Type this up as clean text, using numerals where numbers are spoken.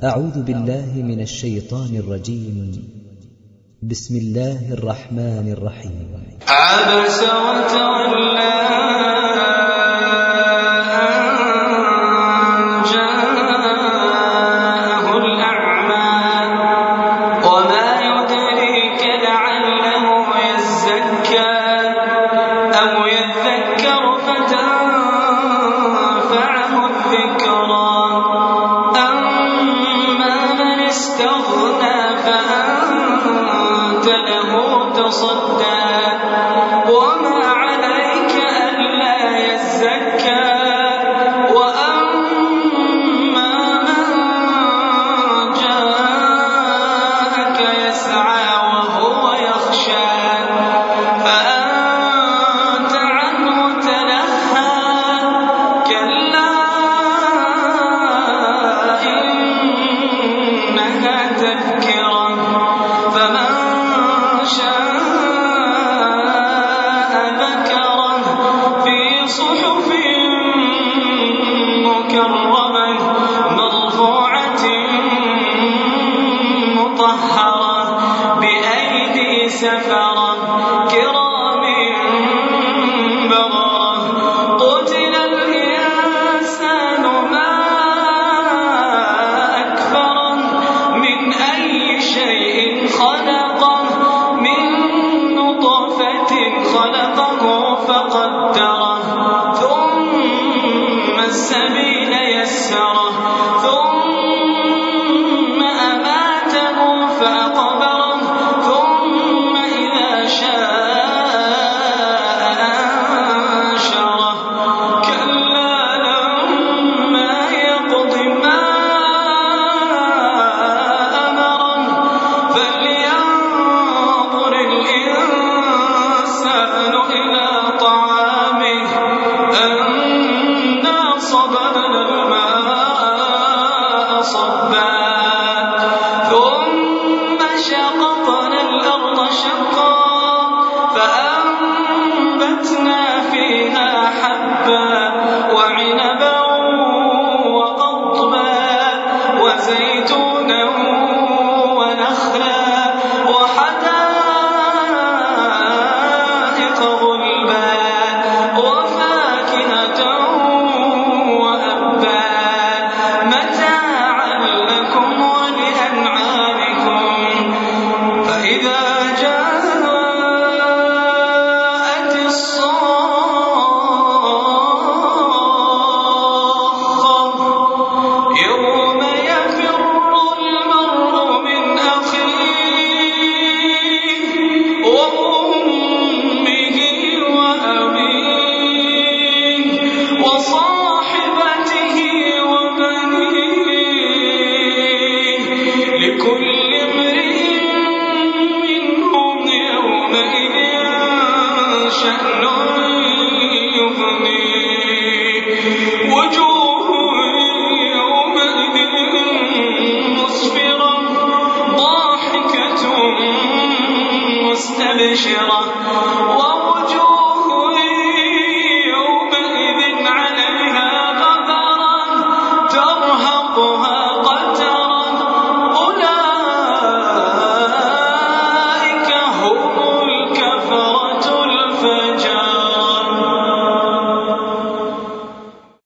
أعوذ بالله من الشيطان الرجيم. بسم الله الرحمن الرحيم. عبس وتولى أن جاءه الأعمى وما يدريك لعله يزكى أو يذكر فتنفعه الذكرى أما من استغنى فأنت له تصدى وما عليك ألا يزكى وأما من جاءك يسعى وهو يخشى فأنت عنه تلهى كلا إنها تذكرة فمن شاء ذكره في صحف مكرمة مرفوعة مطهرة بأيدي سفرة كرام بررة قتل الإنسان ما أكفره من أي شيء خلقه من نطفة خلقه فقدره ثم السبيل يسره ثم أماته فأقبره ثم إذا شاء أنشره كلا لما يقض ما أمره فلينظر الإنسان إلى طعامه أنا صببنا الماء صبا ثم شققنا الأرض شقا فأنبتنا فيها حبا وعنبا وقضبا وزيتونا